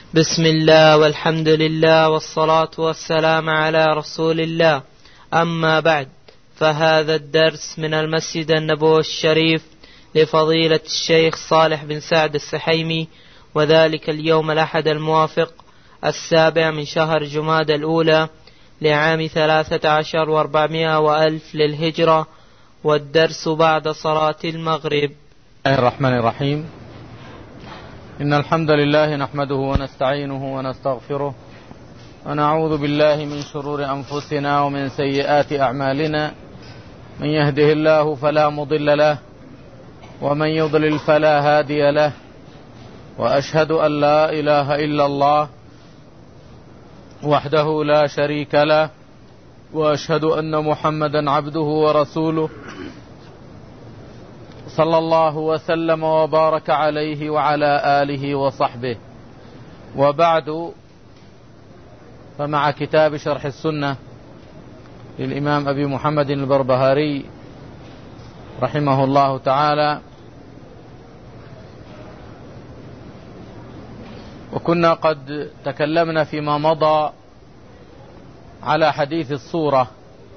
بسم الله والحمد لله والصلاة والسلام على رسول الله. أما بعد، فهذا الدرس من المسجد النبوي الشريف لفضيلة الشيخ صالح بن سعد السحيمي، وذلك اليوم الأحد الموافق 7 من شهر جمادى الأولى لعام 13 و400 وألف للهجرة، والدرس بعد صلاة المغرب. بسم الله الرحمن الرحيم. إن الحمد لله نحمده ونستعينه ونستغفره ونعوذ بالله من شرور أنفسنا ومن سيئات أعمالنا، من يهده الله فلا مضل له ومن يضلل فلا هادي له، وأشهد أن لا إله إلا الله وحده لا شريك له، وأشهد أن محمدا عبده ورسوله صلى الله وسلم وبارك عليه وعلى آله وصحبه. وبعد، فمع كتاب شرح السنة للإمام أبي محمد البربهاري رحمه الله تعالى، وكنا قد تكلمنا فيما مضى على حديث الصورة،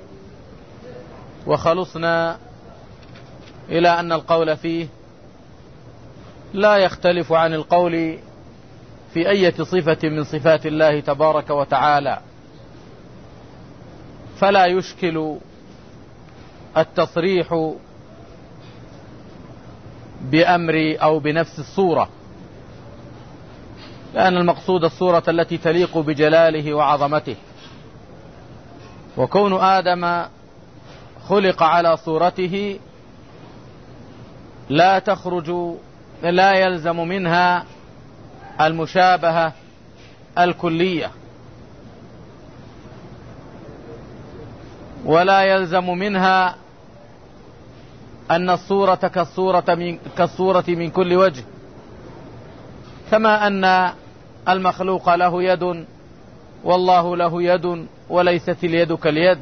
وخلصنا إلى أن القول فيه لا يختلف عن القول في أي صفة من صفات الله تبارك وتعالى، فلا يشكل التصريح بأمر أو بنفس الصورة، لأن المقصود الصورة التي تليق بجلاله وعظمته، وكون آدم خلق على صورته لا يلزم منها المشابهة الكلية، ولا يلزم منها أن الصورة كالصورة من كل وجه، كما أن المخلوق له يد والله له يد، وليست اليد كاليد،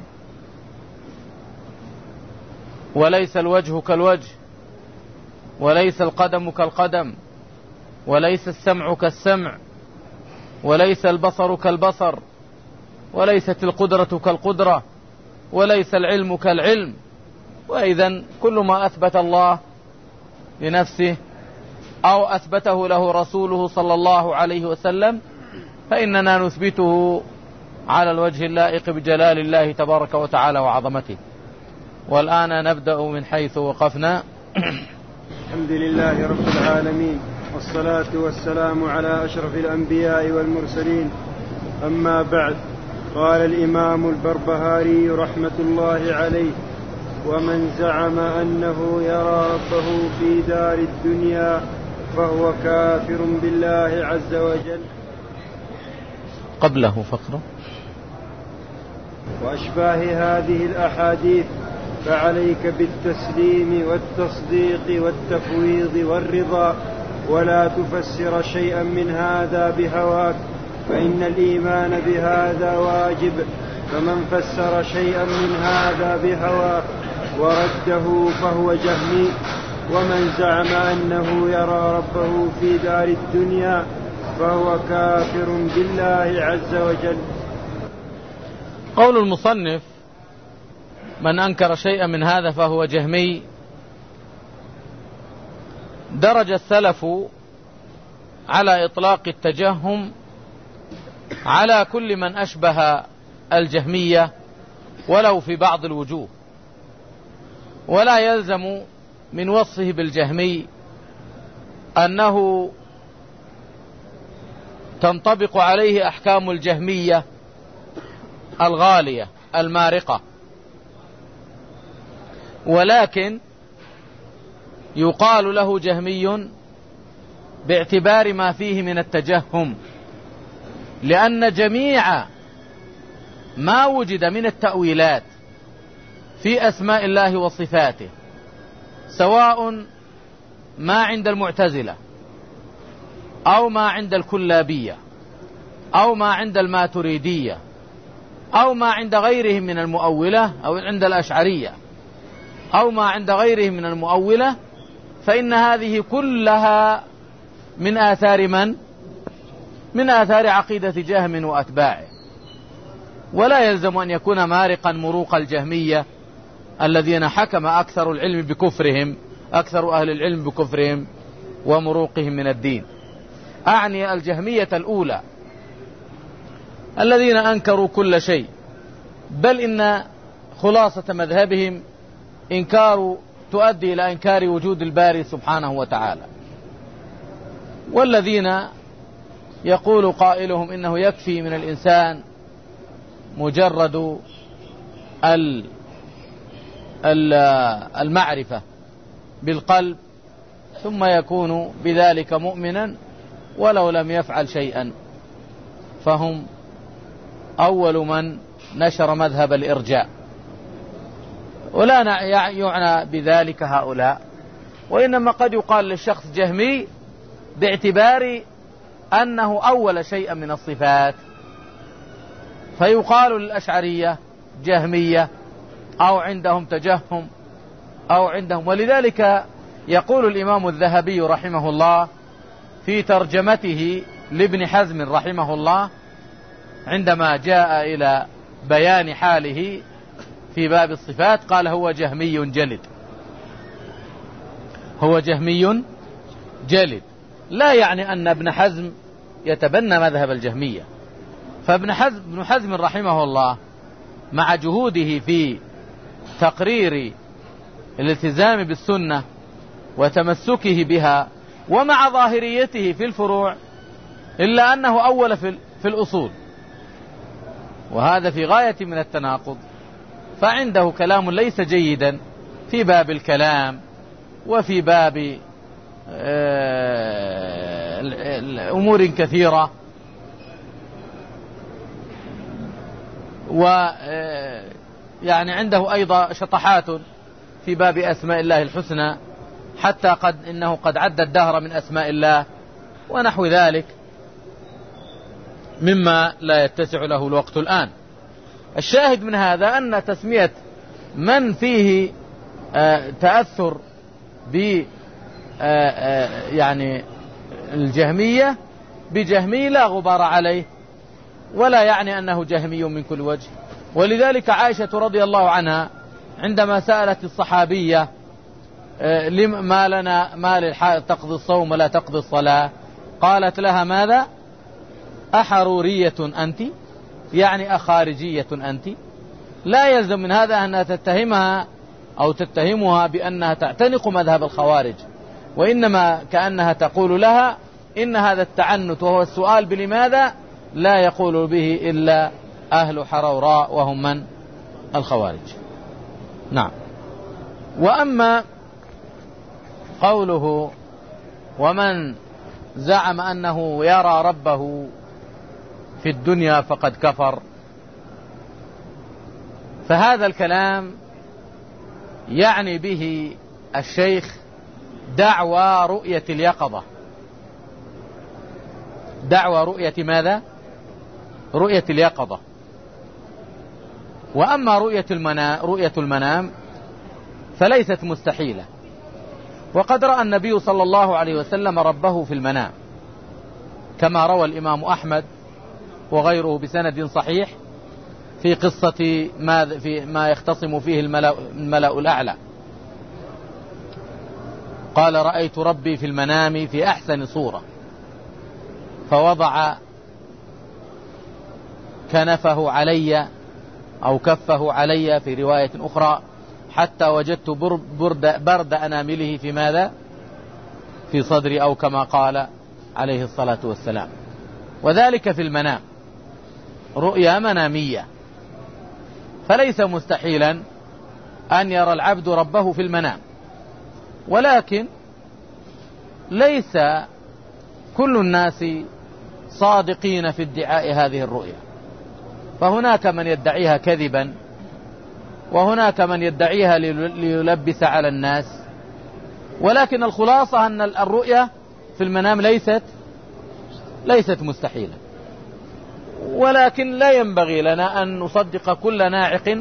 وليس الوجه كالوجه، وليس القدم كالقدم، وليس السمع كالسمع، وليس البصر كالبصر، وليست القدرة كالقدرة، وليس العلم كالعلم. وإذن كل ما أثبت الله لنفسه أو أثبته له رسوله صلى الله عليه وسلم فإننا نثبته على الوجه اللائق بجلال الله تبارك وتعالى وعظمته. والآن نبدأ من حيث وقفنا. الحمد لله رب العالمين، والصلاة والسلام على أشرف الأنبياء والمرسلين. أما بعد، قال الإمام البربهاري رحمة الله عليه: ومن زعم أنه يرى ربه في دار الدنيا فهو كافر بالله عز وجل. قبله فقره. وأشباه هذه الأحاديث فعليك بالتسليم والتصديق والتفويض والرضا، ولا تفسر شيئا من هذا بهواك، فإن الإيمان بهذا واجب. فمن فسر شيئا من هذا بهواه ورده فهو جهمي. ومن زعم أنه يرى ربه في دار الدنيا فهو كافر بالله عز وجل. قول المصنف: من أنكر شيئا من هذا فهو جهمي. درج السلف على إطلاق التجهم على كل من أشبه الجهمية ولو في بعض الوجوه، ولا يلزم من وصفه بالجهمي أنه تنطبق عليه أحكام الجهمية الغالية المارقة، ولكن يقال له جهمي باعتبار ما فيه من التجهم، لأن جميع ما وجد من التأويلات في أسماء الله وصفاته، سواء ما عند المعتزلة أو ما عند الكلابية أو ما عند الماتريدية أو ما عند غيرهم من المؤولة أو عند الأشعرية أو ما عند غيرهم من المؤولة، فإن هذه كلها من آثار من؟ من آثار عقيدة جهم وأتباعه، ولا يلزم أن يكون مارقا مروق الجهمية الذين حكم أكثر أهل العلم بكفرهم ومروقهم من الدين. أعني الجهمية الأولى الذين أنكروا كل شيء، بل إن خلاصة مذهبهم تؤدي إلى إنكار وجود الباري سبحانه وتعالى، والذين يقول قائلهم إنه يكفي من الإنسان مجرد المعرفة بالقلب ثم يكون بذلك مؤمنا ولو لم يفعل شيئا، فهم أول من نشر مذهب الإرجاء. ولا يعنى بذلك هؤلاء، وإنما قد يقال للشخص جهمي باعتبار أنه أول شيء من الصفات، فيقال للأشعرية جهمية أو عندهم تجهم أو عندهم. ولذلك يقول الإمام الذهبي رحمه الله في ترجمته لابن حزم رحمه الله عندما جاء إلى بيان حاله في باب الصفات قال هو جهمي جلد. هو جهمي جلد، لا يعني أن ابن حزم يتبنى مذهب الجهمية. فابن حزم رحمه الله مع جهوده في تقرير الالتزام بالسنة وتمسكه بها ومع ظاهريته في الفروع، إلا أنه أول في الأصول، وهذا في غاية من التناقض. فعنده كلام ليس جيدا في باب الكلام وفي باب أمور كثيرة، ويعني عنده أيضا شطحات في باب أسماء الله الحسنى، حتى إنه قد عد الدهر من أسماء الله ونحو ذلك مما لا يتسع له الوقت الآن. الشاهد من هذا أن تسمية من فيه تأثر ب يعني الجهمية بجهمي لا غبار عليه، ولا يعني أنه جهمي من كل وجه. ولذلك عائشة رضي الله عنها عندما سألت الصحابية ما للحائض تقضي الصوم ولا تقضي الصلاة، قالت لها ماذا؟ أحرورية أنت؟ يعني أخارجية أنت؟ لا يلزم من هذا أنها تتهمها أو تتهمها بأنها تعتنق مذهب الخوارج، وإنما كأنها تقول لها إن هذا التعنت وهو السؤال بلماذا لا يقول به إلا أهل حروراء وهم من؟ الخوارج. نعم. وأما قوله ومن زعم أنه يرى ربه في الدنيا فقد كفر، فهذا الكلام يعني به الشيخ دعوى رؤية اليقظة. دعوى رؤية ماذا؟ رؤية اليقظة. وأما رؤية المنام فليست مستحيلة، وقد رأى النبي صلى الله عليه وسلم ربه في المنام، كما روى الإمام أحمد وغيره بسند صحيح في قصة ما يختصم فيه الملأ الأعلى. قال رأيت ربي في المنام في أحسن صورة، فوضع كنفه علي أو كفه علي في رواية أخرى حتى وجدت برد أنامله في ماذا؟ في صدري، أو كما قال عليه الصلاة والسلام. وذلك في المنام، رؤيا منامية، فليس مستحيلا أن يرى العبد ربه في المنام، ولكن ليس كل الناس صادقين في ادعاء هذه الرؤيا، فهناك من يدعيها كذبا، وهناك من يدعيها ليلبس على الناس. ولكن الخلاصة أن الرؤيا في المنام ليست مستحيلة، ولكن لا ينبغي لنا أن نصدق كل ناعق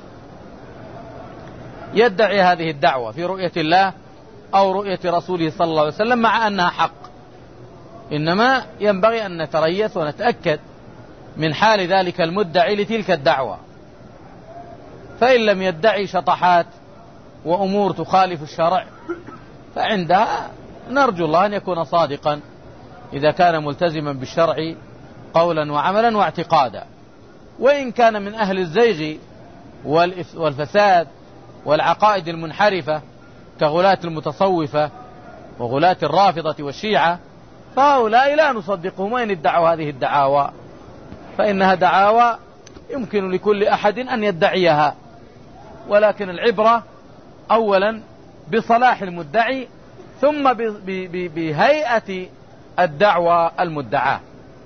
يدعي هذه الدعوة في رؤية الله أو رؤية رسوله صلى الله عليه وسلم، مع أنها حق. إنما ينبغي أن نتريث ونتأكد من حال ذلك المدعي لتلك الدعوة، فإن لم يدعي شطحات وأمور تخالف الشرع فعندها نرجو الله أن يكون صادقا إذا كان ملتزما بالشرع قولا وعملا واعتقادا. وإن كان من أهل الزيغ والفساد والعقائد المنحرفة كغلاة المتصوفة وغلاة الرافضة والشيعة فهؤلاء لا نصدقهم وإن ادعوا هذه الدعاوى، فإنها دعاوى يمكن لكل أحد أن يدعيها، ولكن العبرة أولا بصلاح المدعي ثم بهيئة الدعوة المدعاة،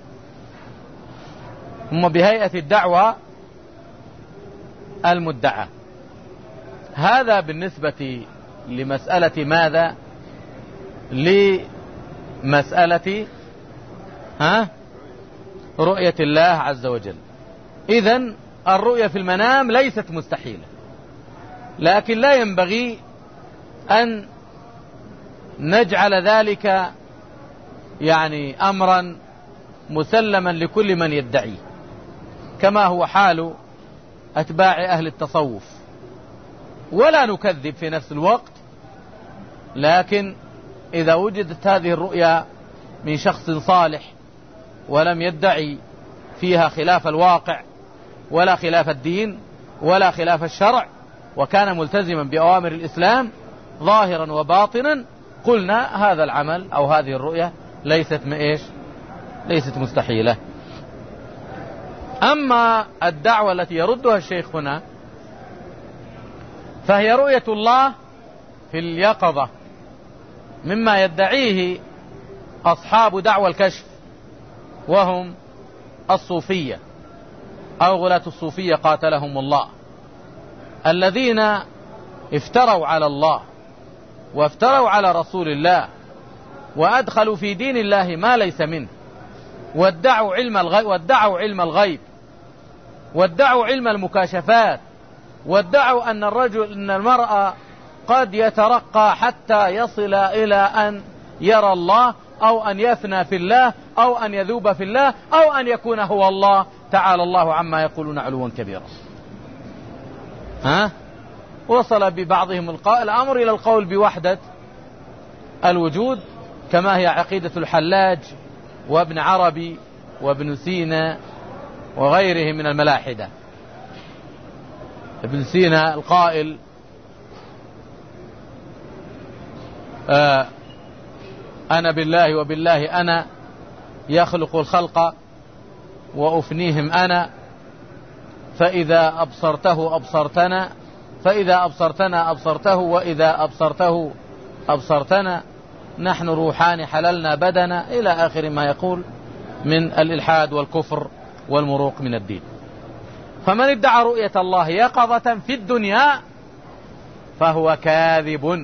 ثم بهيئة الدعوة المدعاة. هذا بالنسبة لمسألة ماذا؟ لمسألة رؤية الله عز وجل. إذن الرؤية في المنام ليست مستحيلة، لكن لا ينبغي أن نجعل ذلك يعني أمرا مسلما لكل من يدعي، كما هو حال أتباع أهل التصوف، ولا نكذب في نفس الوقت. لكن إذا وجدت هذه الرؤيا من شخص صالح ولم يدعي فيها خلاف الواقع ولا خلاف الدين ولا خلاف الشرع، وكان ملتزما بأوامر الإسلام ظاهرا وباطنا، قلنا هذا العمل أو هذه الرؤيا ليست مستحيلة. أما الدعوة التي يردها الشيخ هنا فهي رؤية الله في اليقظة، مما يدعيه أصحاب دعوة الكشف وهم الصوفية أو غلاة الصوفية قاتلهم الله، الذين افتروا على الله وافتروا على رسول الله وأدخلوا في دين الله ما ليس منه، وادعوا علم الغيب وادعوا علم المكاشفات، وادعوا أن المرأة قد يترقى حتى يصل إلى أن يرى الله أو أن يفنى في الله أو أن يذوب في الله أو أن يكون هو الله، تعالى الله عما يقولون علوا كبيرا. وصل ببعضهم الأمر إلى القول بوحدة الوجود، كما هي عقيدة الحلاج وابن عربي وابن سينا وغيرهم من الملاحدة. ابن سينا القائل أنا بالله وبالله أنا يخلق الخلق وأفنيهم أنا، فإذا أبصرته أبصرتنا، فإذا أبصرتنا أبصرته، وإذا أبصرته أبصرتنا، نحن روحان حللنا بدنا، إلى آخر ما يقول من الإلحاد والكفر والمروق من الدين. فمن ادعى رؤية الله يقظة في الدنيا فهو كاذب،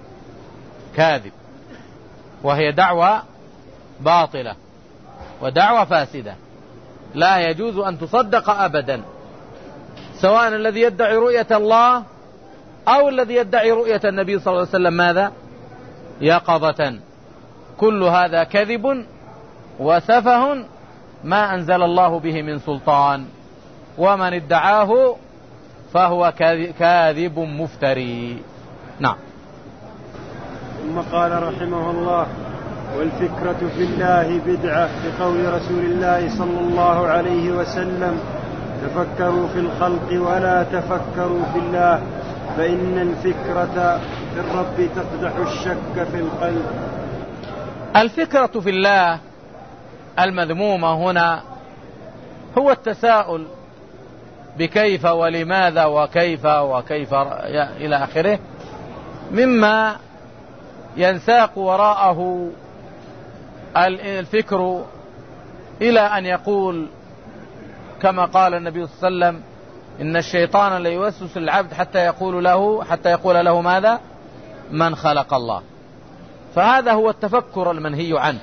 وهي دعوة باطلة ودعوة فاسدة لا يجوز أن تصدق أبدا، سواء الذي يدعي رؤية الله أو الذي يدعي رؤية النبي صلى الله عليه وسلم ماذا؟ يقظة. كل هذا كذب وسفه ما أنزل الله به من سلطان، ومن ادعاه فهو كاذب مفتري. نعم. ثم قال رحمه الله: والفكرة في الله بدعة، لقول رسول الله صلى الله عليه وسلم: تفكروا في الخلق ولا تفكروا في الله، فإن الفكرة في الرب تقدح الشك في القلب. الفكرة في الله المذمومة هنا هو التساؤل بكيف ولماذا وكيف إلى آخره، مما ينساق وراءه الفكر إلى أن يقول كما قال النبي صلى الله عليه وسلم: إن الشيطان ليوسوس العبد حتى يقول له ماذا؟ من خلق الله. فهذا هو التفكر المنهي عنه.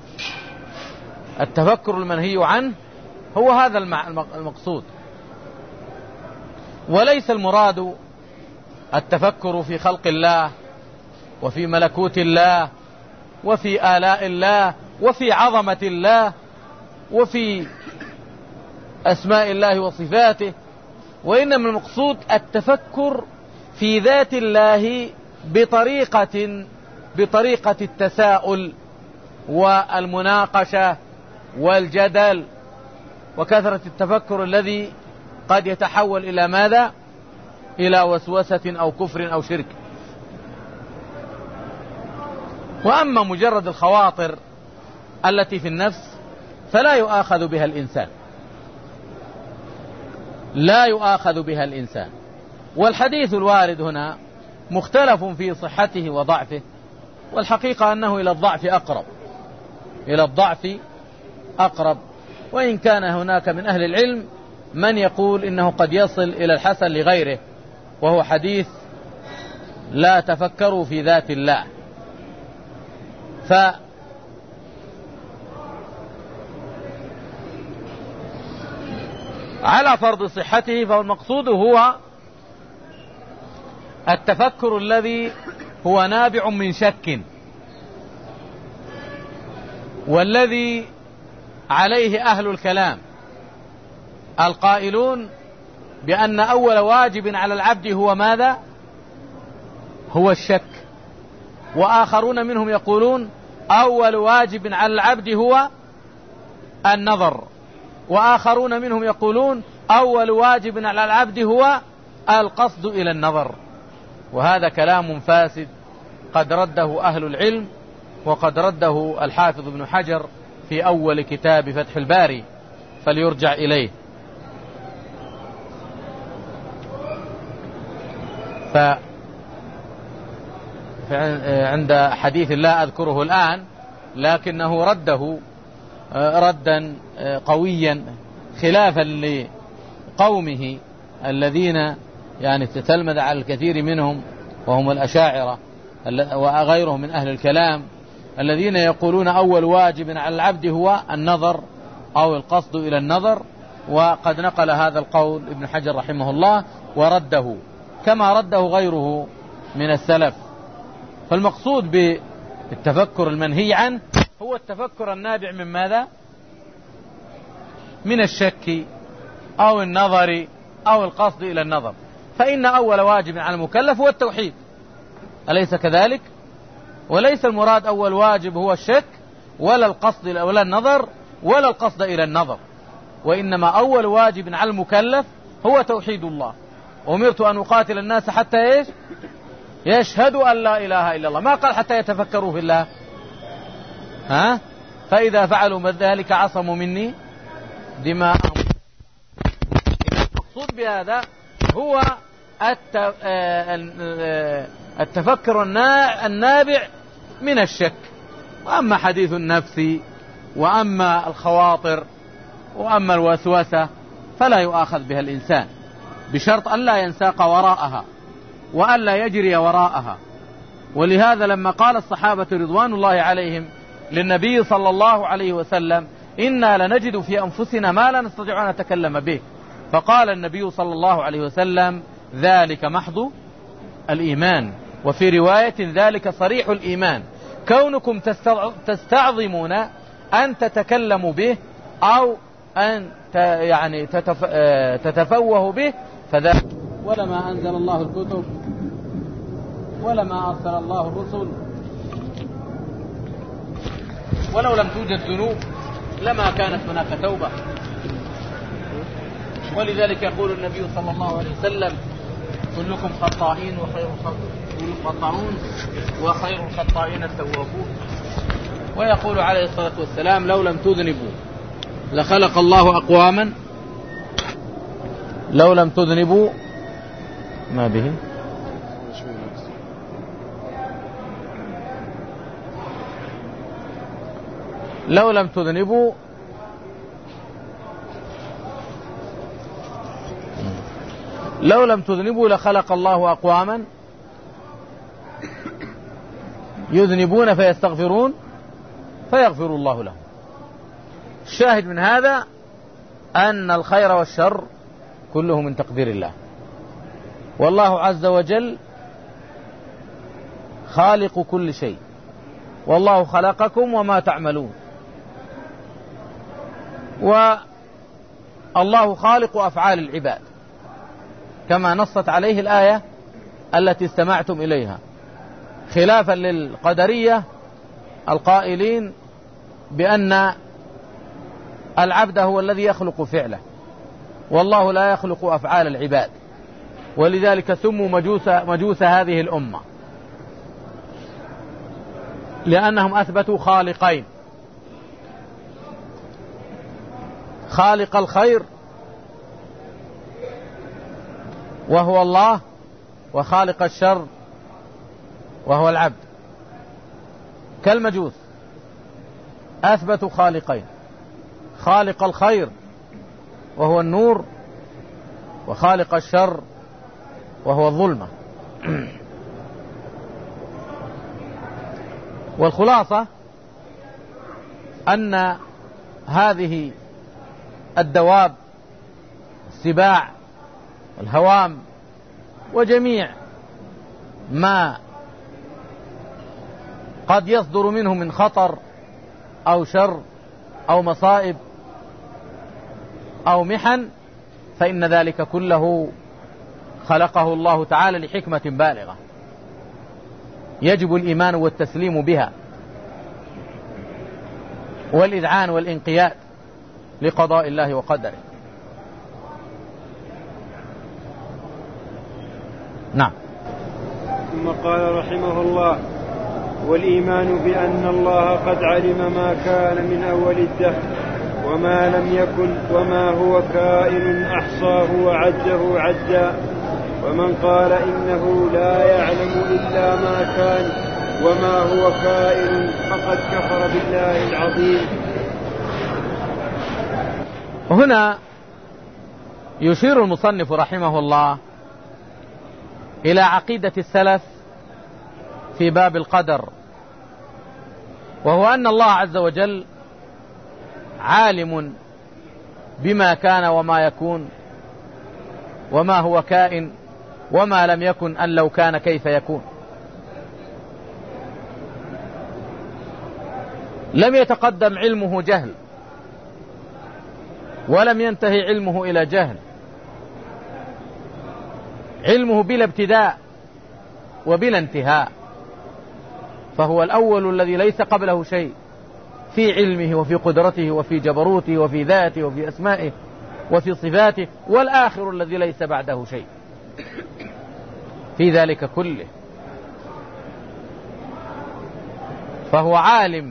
التفكر المنهي عنه هو هذا المقصود، وليس المراد التفكر في خلق الله وفي ملكوت الله وفي آلاء الله وفي عظمة الله وفي أسماء الله وصفاته، وإنما المقصود التفكر في ذات الله بطريقة التساؤل والمناقشة والجدل، وكثرة التفكر الذي قد يتحول إلى ماذا؟ إلى وسوسة أو كفر أو شرك. وأما مجرد الخواطر التي في النفس فلا يؤاخذ بها الإنسان، لا يؤاخذ بها الإنسان. والحديث الوارد هنا مختلف في صحته وضعفه، والحقيقة أنه إلى الضعف أقرب، وإن كان هناك من أهل العلم من يقول إنه قد يصل إلى الحسن لغيره، وهو حديث لا تفكروا في ذات الله. على فرض صحته فالمقصود هو التفكر الذي هو نابع من شك، والذي عليه أهل الكلام القائلون بأن أول واجب على العبد هو ماذا؟ هو الشك. وآخرون منهم يقولون أول واجب على العبد هو النظر، وآخرون منهم يقولون أول واجب على العبد هو القصد إلى النظر. وهذا كلام فاسد قد رده أهل العلم، وقد رده الحافظ ابن حجر في أول كتاب فتح الباري، فليرجع إليه. عند حديث لا أذكره الآن، لكنه رده ردا قويا خلافا لقومه الذين يعني تتلمذ على الكثير منهم، وهم الأشاعرة وغيرهم من أهل الكلام، الذين يقولون أول واجب على العبد هو النظر أو القصد إلى النظر. وقد نقل هذا القول ابن حجر رحمه الله ورده كما رده غيره من السلف. فالمقصود بالتفكر المنهي عنه هو التفكر النابع من ماذا؟ من الشك أو النظر أو القصد إلى النظر. فإن أول واجب على المكلف هو التوحيد، أليس كذلك؟ وليس المراد أول واجب هو الشك ولا القصد ولا النظر ولا القصد إلى النظر، وإنما أول واجب على المكلف هو توحيد الله. أمرت أن أقاتل الناس حتى إيش؟ يشهدوا أن لا إله إلا الله، ما قال حتى يتفكروا في الله. فإذا فعلوا ذلك عصموا مني دماءهم. المقصود بهذا هو التفكر النابع من الشك. وأما حديث النفس وأما الخواطر وأما الوسوسة فلا يؤاخذ بها الإنسان، بشرط أن لا ينساق وراءها وأن لا يجري وراءها. ولهذا لما قال الصحابة رضوان الله عليهم للنبي صلى الله عليه وسلم إنا لنجد في أنفسنا ما لا نستطيع أن نتكلم به، فقال النبي صلى الله عليه وسلم ذلك محض الإيمان، وفي رواية ذلك صريح الإيمان، كونكم تستعظمون أن تتكلموا به أو أن يعني تتفوه به فذلك. ولما أنزل الله الكتب ولما أرسل الله الرسل ولو لم توجد ذنوب لما كانت هناك توبة. ولذلك يقول النبي صلى الله عليه وسلم كلكم خطائين وخير الخطائين التوابون. ويقول عليه الصلاة والسلام لو لم تذنبوا لخلق الله أقواما لو لم تذنبوا ما به لو لم تذنبوا لخلق الله أقواما يذنبون فيستغفرون فيغفر الله لهم. الشاهد من هذا أن الخير والشر كله من تقدير الله، والله عز وجل خالق كل شيء، والله خلقكم وما تعملون، والله خالق أفعال العباد كما نصت عليه الآية التي استمعتم إليها، خلافا للقدرية القائلين بأن العبد هو الذي يخلق فعله والله لا يخلق أفعال العباد، ولذلك سموا مجوس هذه الأمة، لأنهم أثبتوا خالقين: خالق الخير وهو الله، وخالق الشر وهو العبد. كالمجوس أثبتوا خالقين: خالق الخير وهو النور، وخالق الشر وهو الظلمة. والخلاصة أن هذه الدواب، السباع والهوام وجميع ما قد يصدر منه من خطر أو شر أو مصائب أو محن، فإن ذلك كله خلقه الله تعالى لحكمة بالغة يجب الإيمان والتسليم بها والإذعان والإنقياد لقضاء الله وقدره. نعم. ثم قال رحمه الله: والإيمان بأن الله قد علم ما كان من أول الدهر وما لم يكن وما هو كائن أحصاه وعده عدا، ومن قال إنه لا يعلم إلا ما كان وما هو كائن فقد كفر بالله العظيم. هنا يشير المصنف رحمه الله إلى عقيدة السلف في باب القدر، وهو أن الله عز وجل عالم بما كان وما يكون وما هو كائن وما لم يكن أن لو كان كيف يكون. لم يتقدم علمه جهل ولم ينتهي علمه إلى جهل، علمه بلا ابتداء وبلا انتهاء، فهو الأول الذي ليس قبله شيء في علمه وفي قدرته وفي جبروته وفي ذاته وفي أسمائه وفي صفاته، والآخر الذي ليس بعده شيء في ذلك كله. فهو عالم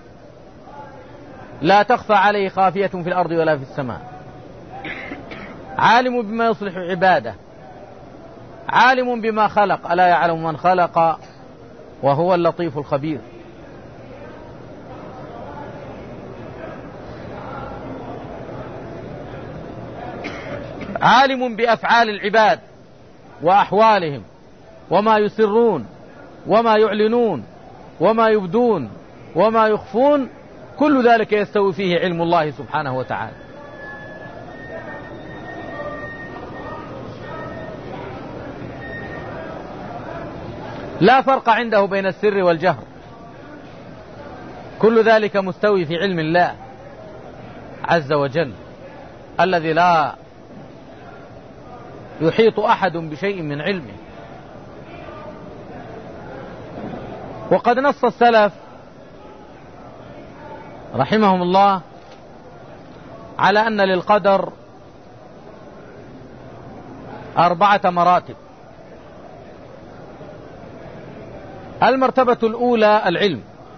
لا تخفى عليه خافية في الأرض ولا في السماء، عالم بما يصلح عباده، عالم بما خلق، ألا يعلم من خلق وهو اللطيف الخبير. عالم بأفعال العباد وأحوالهم وما يسرون وما يعلنون وما يبدون وما يخفون، كل ذلك يستوي فيه علم الله سبحانه وتعالى. لا فرق عنده بين السر والجهر، كل ذلك مستوي في علم الله عز وجل الذي لا يحيط أحد بشيء من علمه. وقد نص السلف رحمهم الله على أن للقدر 4 مراتب. المرتبة الأولى العلم،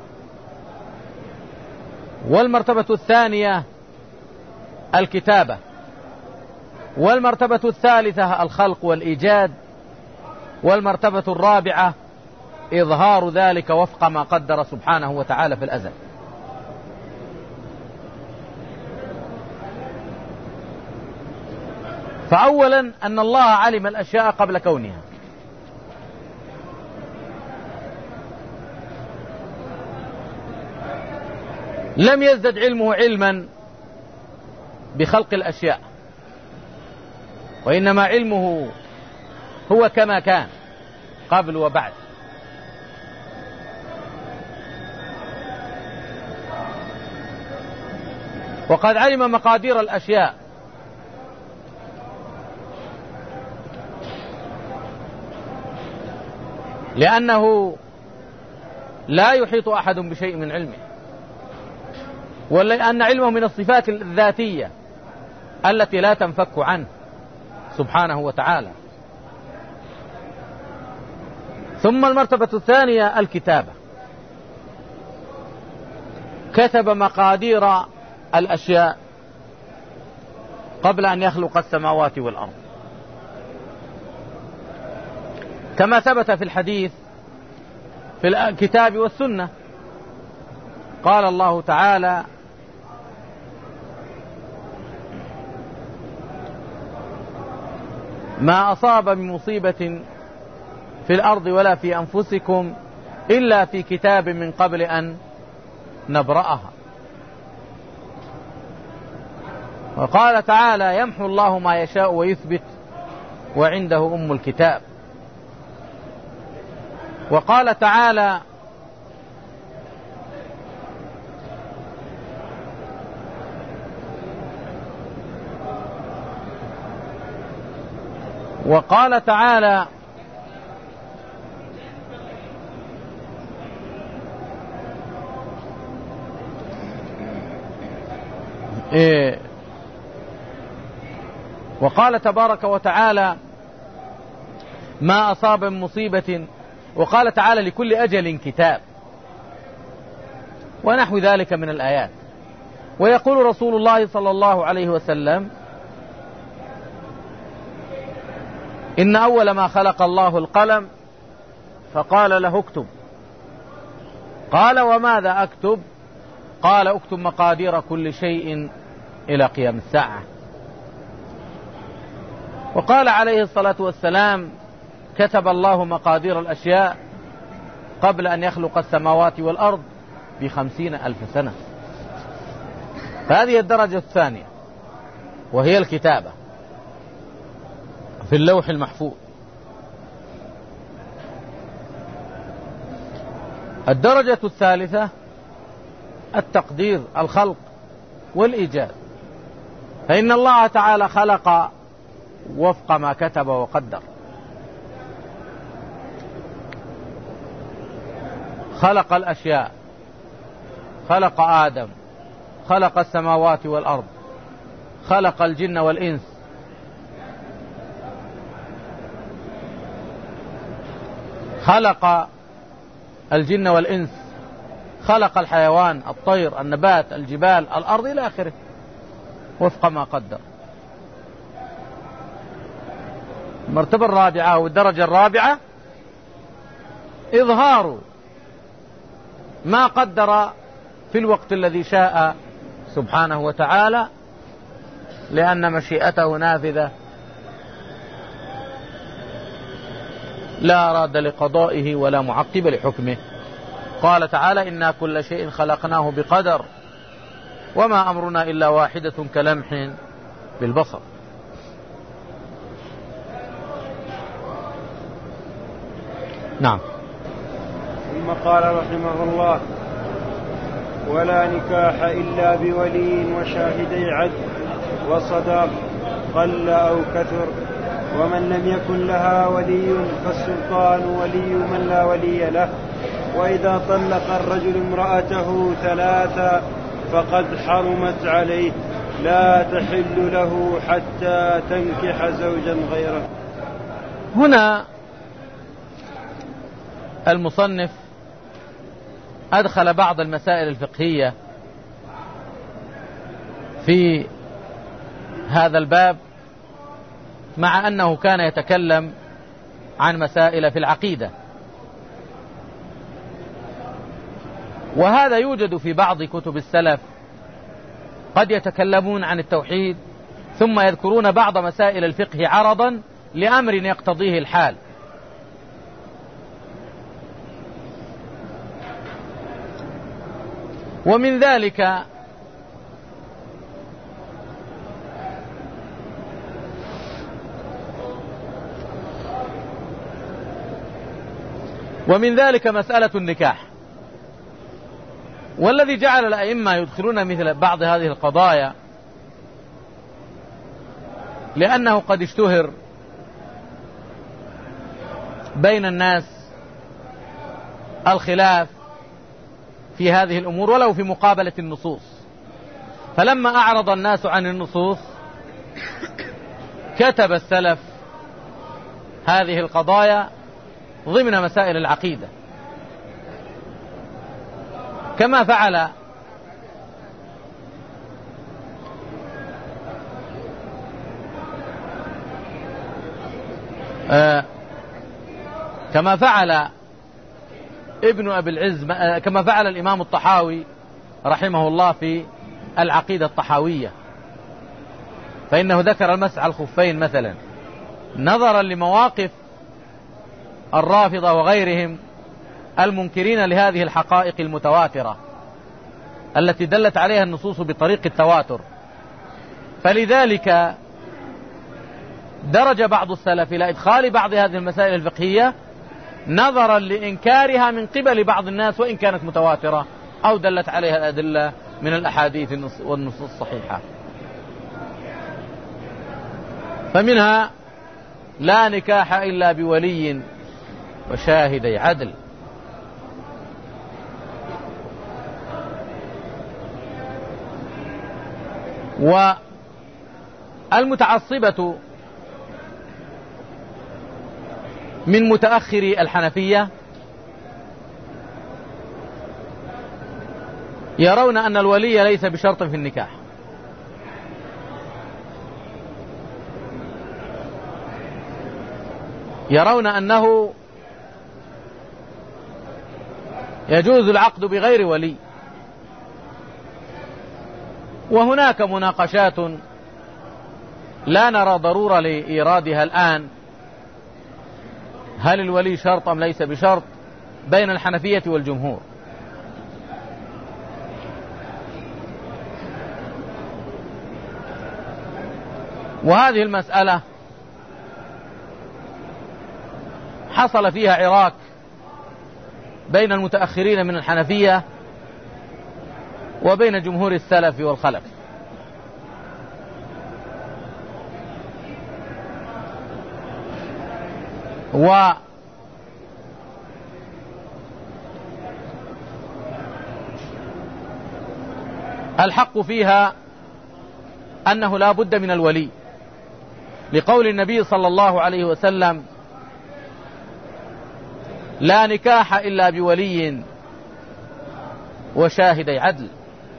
والمرتبة الثانية الكتابة، والمرتبة الثالثة الخلق والإيجاد، والمرتبة الرابعة إظهار ذلك وفق ما قدر سبحانه وتعالى في الأزل. فأولا أن الله علم الأشياء قبل كونها، لم يزدد علمه علما بخلق الأشياء، وإنما علمه هو كما كان قبل وبعد. وقد علم مقادير الأشياء، لأنه لا يحيط أحد بشيء من علمه، ولأن علمه من الصفات الذاتية التي لا تنفك عنه سبحانه وتعالى. ثم المرتبة الثانية الكتابة، كتب مقادير الأشياء قبل أن يخلق السماوات والأرض، كما ثبت في الحديث في الكتاب والسنة. قال الله تعالى: ما أصاب من مصيبة في الأرض ولا في أنفسكم إلا في كتاب من قبل أن نبرأها. وقال تعالى: يمحو الله ما يشاء ويثبت وعنده أم الكتاب. وقال تعالى: وقال تبارك وتعالى: ما أصاب من مصيبة، وقال تعالى: لكل أجل كتاب، ونحو ذلك من الآيات. ويقول رسول الله صلى الله عليه وسلم: إن أول ما خلق الله القلم فقال له اكتب. قال: وماذا أكتب؟ قال: اكتب مقادير كل شيء إلى قيام الساعة. وقال عليه الصلاة والسلام: كتب الله مقادير الأشياء قبل أن يخلق السماوات والأرض ب50,000 سنة. فهذه الدرجة الثانية، وهي الكتابة في اللوح المحفوظ. الدرجة الثالثة التقدير، الخلق والإيجاد، فإن الله تعالى خلق وفق ما كتب وقدر. خلق الأشياء، خلق آدم، خلق السماوات والأرض، خلق الجن والإنس، خلق الجن والإنس، خلق الحيوان، الطير، النبات، الجبال، الأرض، إلى آخره، وفق ما قدر. المرتبة الرابعة والدرجة الرابعة إظهار ما قدر في الوقت الذي شاء سبحانه وتعالى، لأن مشيئته نافذة لا راد لقضائه ولا معقب لحكمه. قال تعالى: إنا كل شيء خلقناه بقدر وما أمرنا إلا واحدة كلمح بالبصر. نعم. ثم قال رحمه الله: ولا نكاح إلا بولي وشاهدي عدل وصداق قل أو كثر، ومن لم يكن لها ولي فالسلطان ولي من لا ولي له. وإذا طلق الرجل امرأته 3 فقد حرمت عليه، لا تحل له حتى تنكح زوجا غيره. هنا المصنف أدخل بعض المسائل الفقهية في هذا الباب، مع أنه كان يتكلم عن مسائل في العقيدة، وهذا يوجد في بعض كتب السلف، قد يتكلمون عن التوحيد ثم يذكرون بعض مسائل الفقه عرضا لأمر يقتضيه الحال. ومن ذلك مسألة النكاح. والذي جعل الأئمة يدخلون مثل بعض هذه القضايا لأنه قد اشتهر بين الناس الخلاف في هذه الأمور ولو في مقابلة النصوص، فلما أعرض الناس عن النصوص كتب السلف هذه القضايا ضمن مسائل العقيدة، كما فعل ابن أبي العز، كما فعل الإمام الطحاوي رحمه الله في العقيدة الطحاوية، فإنه ذكر المسح على الخفين مثلا نظرا لمواقف الرافضة وغيرهم المنكرين لهذه الحقائق المتواترة التي دلت عليها النصوص بطريق التواتر. فلذلك درج بعض السلف إلى إدخال بعض هذه المسائل الفقهية نظرا لإنكارها من قبل بعض الناس وإن كانت متواترة أو دلت عليها الأدلة من الأحاديث والنصوص الصحيحة. فمنها لا نكاح إلا بولي وشاهدي عدل. والمتعصبة من متأخري الحنفية يرون أن الولي ليس بشرط في النكاح، يرون أنه يجوز العقد بغير ولي. وهناك مناقشات لا نرى ضرورة لإيرادها الآن، هل الولي شرط أم ليس بشرط بين الحنفية والجمهور. وهذه المسألة حصل فيها عراك بين المتأخرين من الحنفية وبين جمهور السلف والخلف. والحق فيها أنه لا بد من الولي، لقول النبي صلى الله عليه وسلم: لا نكاح إلا بولي وشاهدي عدل.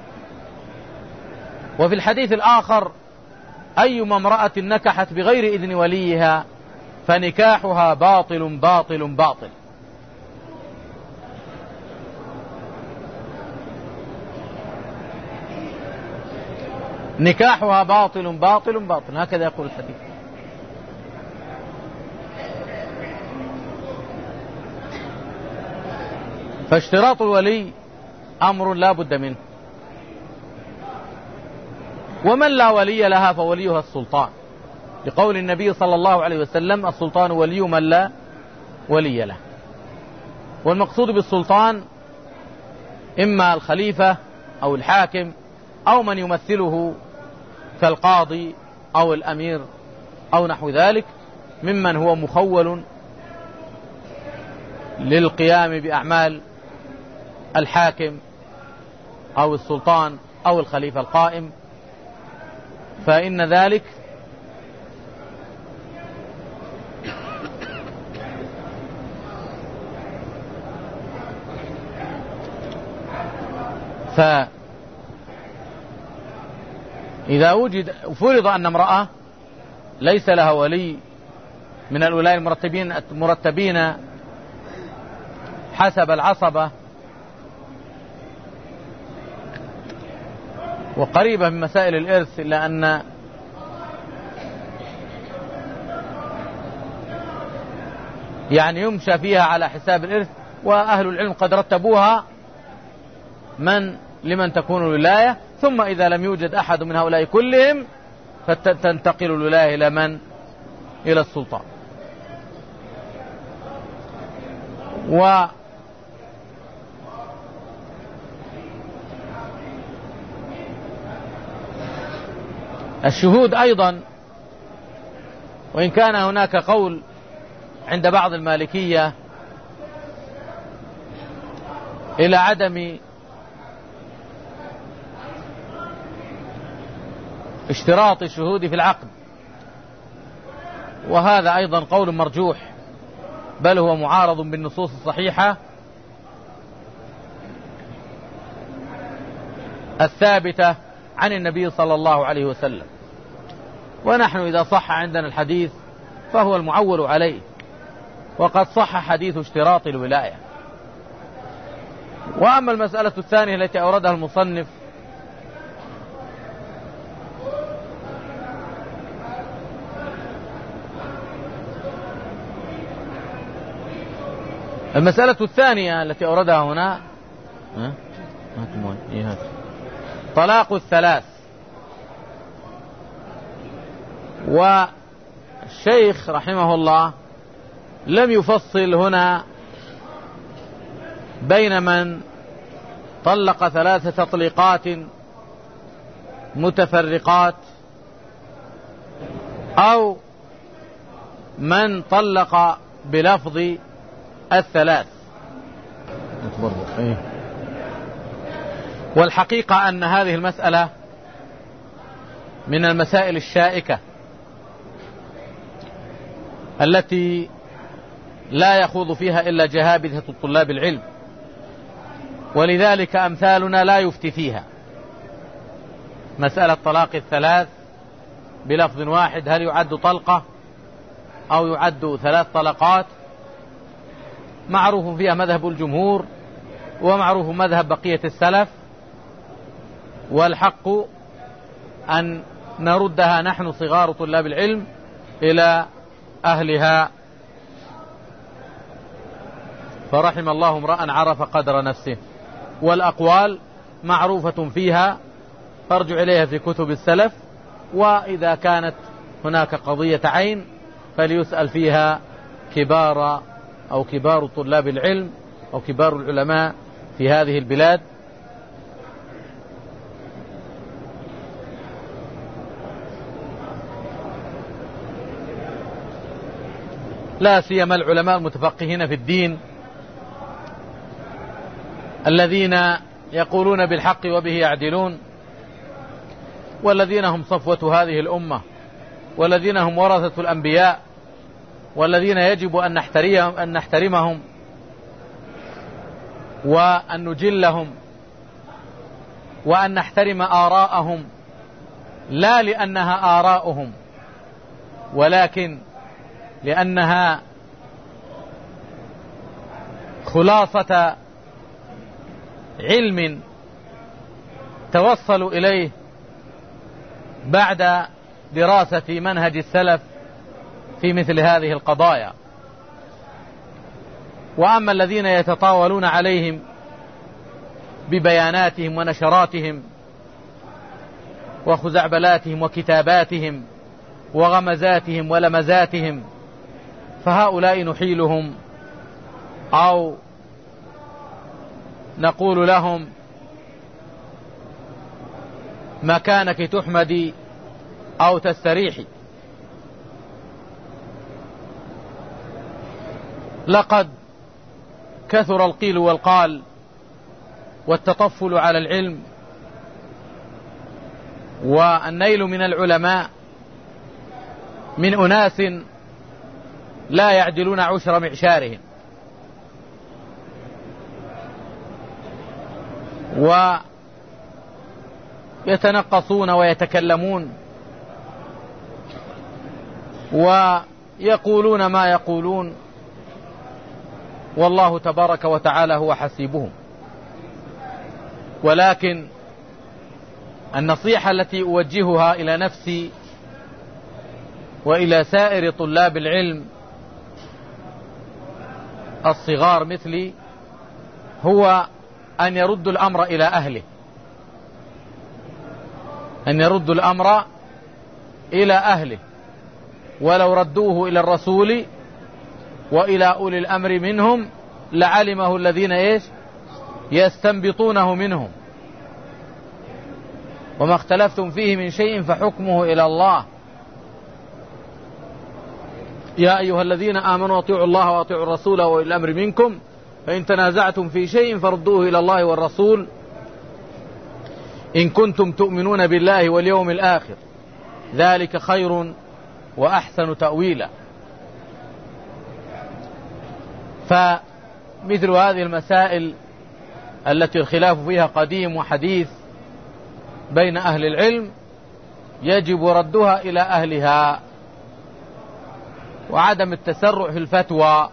وفي الحديث الآخر: أيما امرأة نكحت بغير إذن وليها فنكاحها باطل باطل باطل. نكاحها باطل باطل باطل، هكذا يقول الحديث. فاشتراط الولي أمر لا بد منه. ومن لا ولي لها فوليها السلطان، لقول النبي صلى الله عليه وسلم: السلطان ولي من لا ولي له. والمقصود بالسلطان إما الخليفة أو الحاكم أو من يمثله كالقاضي أو الأمير أو نحو ذلك ممن هو مخول للقيام بأعمال الحاكم أو السلطان أو الخليفة القائم، فإن ذلك إذا فرض أن امرأة ليس لها ولي من الولاة المرتبين حسب العصبة وقريبة من مسائل الإرث، إلا أن يعني يمشى فيها على حساب الإرث، وأهل العلم قد رتبوها لمن تكون الولاية، ثم إذا لم يوجد أحد من هؤلاء كلهم فتنتقل الولاية إلى من؟ إلى السلطان. الشهود أيضا، وإن كان هناك قول عند بعض المالكية إلى عدم اشتراط الشهود في العقد، وهذا أيضا قول مرجوح، بل هو معارض بالنصوص الصحيحة الثابتة عن النبي صلى الله عليه وسلم. ونحن إذا صح عندنا الحديث فهو المعول عليه، وقد صح حديث اشتراط الولاية. وأما المسألة الثانية التي أوردها المصنف التي أوردها هنا طلاق الثلاث. والشيخ رحمه الله لم يفصل هنا بين من طلق 3 تطليقات متفرقات أو من طلق بلفظ 3. والحقيقة أن هذه المسألة من المسائل الشائكة التي لا يخوض فيها إلا جهابذة طلاب العلم، ولذلك أمثالنا لا يفتي فيها. مسألة طلاق 3 بلفظ واحد، هل يعد طلقة أو يعد 3 طلقات؟ معروف فيها مذهب الجمهور ومعروف مذهب بقية السلف، والحق أن نردها نحن صغار طلاب العلم إلى أهلها. فرحم الله امرأ عرف قدر نفسه. والأقوال معروفة فيها، فارجع إليها في كتب السلف، وإذا كانت هناك قضية عين فليسأل فيها كبار طلاب العلم أو كبار العلماء في هذه البلاد. لا سيما العلماء المتفقهين في الدين الذين يقولون بالحق وبه يعدلون، والذين هم صفوة هذه الأمة، والذين هم ورثة الأنبياء، والذين يجب أن نحترمهم وأن نجلهم وأن نحترم آراءهم، لا لأنها آراؤهم ولكن لأنها خلاصة علم توصلوا إليه بعد دراسة منهج السلف في مثل هذه القضايا. وأما الذين يتطاولون عليهم ببياناتهم ونشراتهم وخزعبلاتهم وكتاباتهم وغمزاتهم ولمزاتهم، فهؤلاء نحيلهم أو نقول لهم مكانك تحمدي أو تستريحي. لقد كثر القيل والقال والتطفل على العلم والنيل من العلماء من أناس لا يعدلون عشر معشارهم، ويتنقصون ويتكلمون ويقولون ما يقولون، والله تبارك وتعالى هو حسيبهم. ولكن النصيحة التي أوجهها إلى نفسي وإلى سائر طلاب العلم الصغار مثلي هو أن يردوا الأمر إلى أهله، أن يردوا الأمر إلى أهله، ولو ردوه إلى الرسول وإلى أولي الأمر منهم لعلمه الذين يستنبطونه منهم. وما اختلفتم فيه من شيء فحكمه إلى الله. يا أيها الذين آمنوا اطيعوا الله واطيعوا الرسول وأولي الأمر منكم فإن تنازعتم في شيء فردوه إلى الله والرسول إن كنتم تؤمنون بالله واليوم الآخر ذلك خير وأحسن تأويلا. فمثل هذه المسائل التي الخلاف فيها قديم وحديث بين أهل العلم يجب ردها إلى أهلها، وعدم التسرع في الفتوى،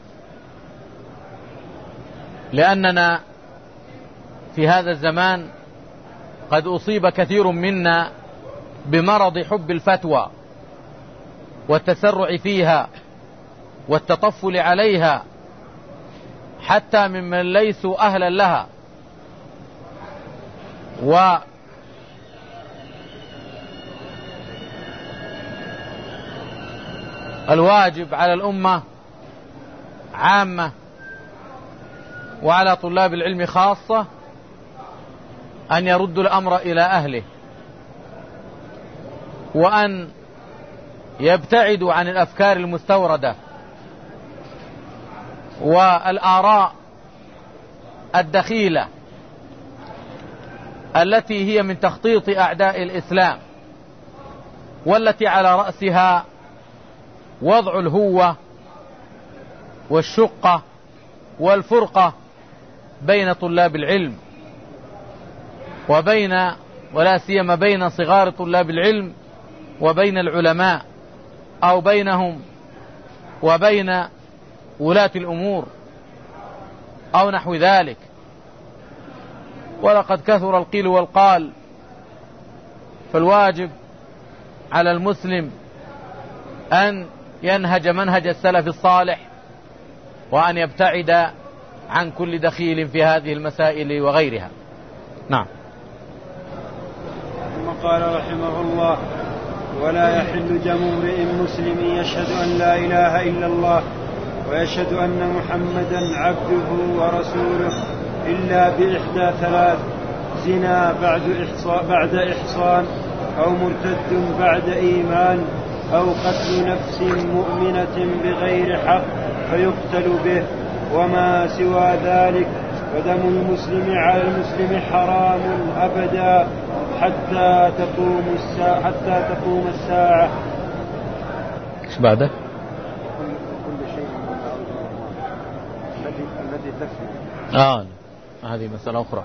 لأننا في هذا الزمان قد أصيب كثير منا بمرض حب الفتوى والتسرع فيها والتطفل عليها حتى ممن ليسوا أهلا لها. والواجب على الأمة عامة وعلى طلاب العلم خاصة أن يردوا الأمر إلى أهله، وأن يبتعدوا عن الأفكار المستوردة والآراء الدخيلة التي هي من تخطيط أعداء الإسلام، والتي على رأسها وضع الهوة والشقة والفرقة بين طلاب العلم ولا سيما بين صغار طلاب العلم وبين العلماء، أو بينهم وبين ولاة الأمور أو نحو ذلك. ولقد كثر القيل والقال، فالواجب على المسلم أن ينهج منهج السلف الصالح، وأن يبتعد عن كل دخيل في هذه المسائل وغيرها. نعم. ثم قال رحمه الله: ولا يحل دم امرئ مسلم يشهد أن لا إله إلا الله ويشهد أن محمدا عبده ورسوله إلا بإحدى ثلاث: زنا بعد إحصان، أو مرتد بعد إيمان، أو قتل نفس مؤمنة بغير حق فيقتل به، وما سوى ذلك فدم المسلم على المسلم حرام أبدا حتى تقوم الساعة. ايش بعده؟ كل شيء الذي تسمع. هذه مسألة أخرى.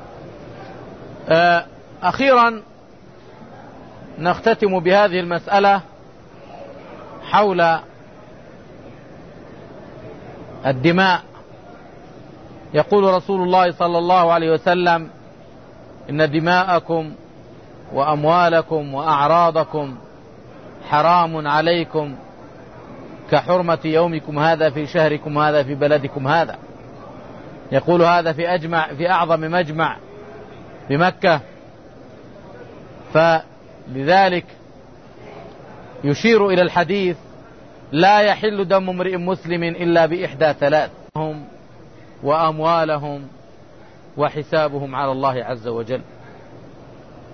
أخيرا نختتم بهذه المسألة حول الدماء. يقول رسول الله صلى الله عليه وسلم: إن دماءكم وأموالكم وأعراضكم حرام عليكم كحرمة يومكم هذا في شهركم هذا في بلدكم هذا. يقول هذا في أعظم مجمع بمكة، فلذلك يشير إلى الحديث: لا يحل دم امرئ مسلم إلا بإحدى ثلاث: هم وأموالهم وحسابهم على الله عز وجل.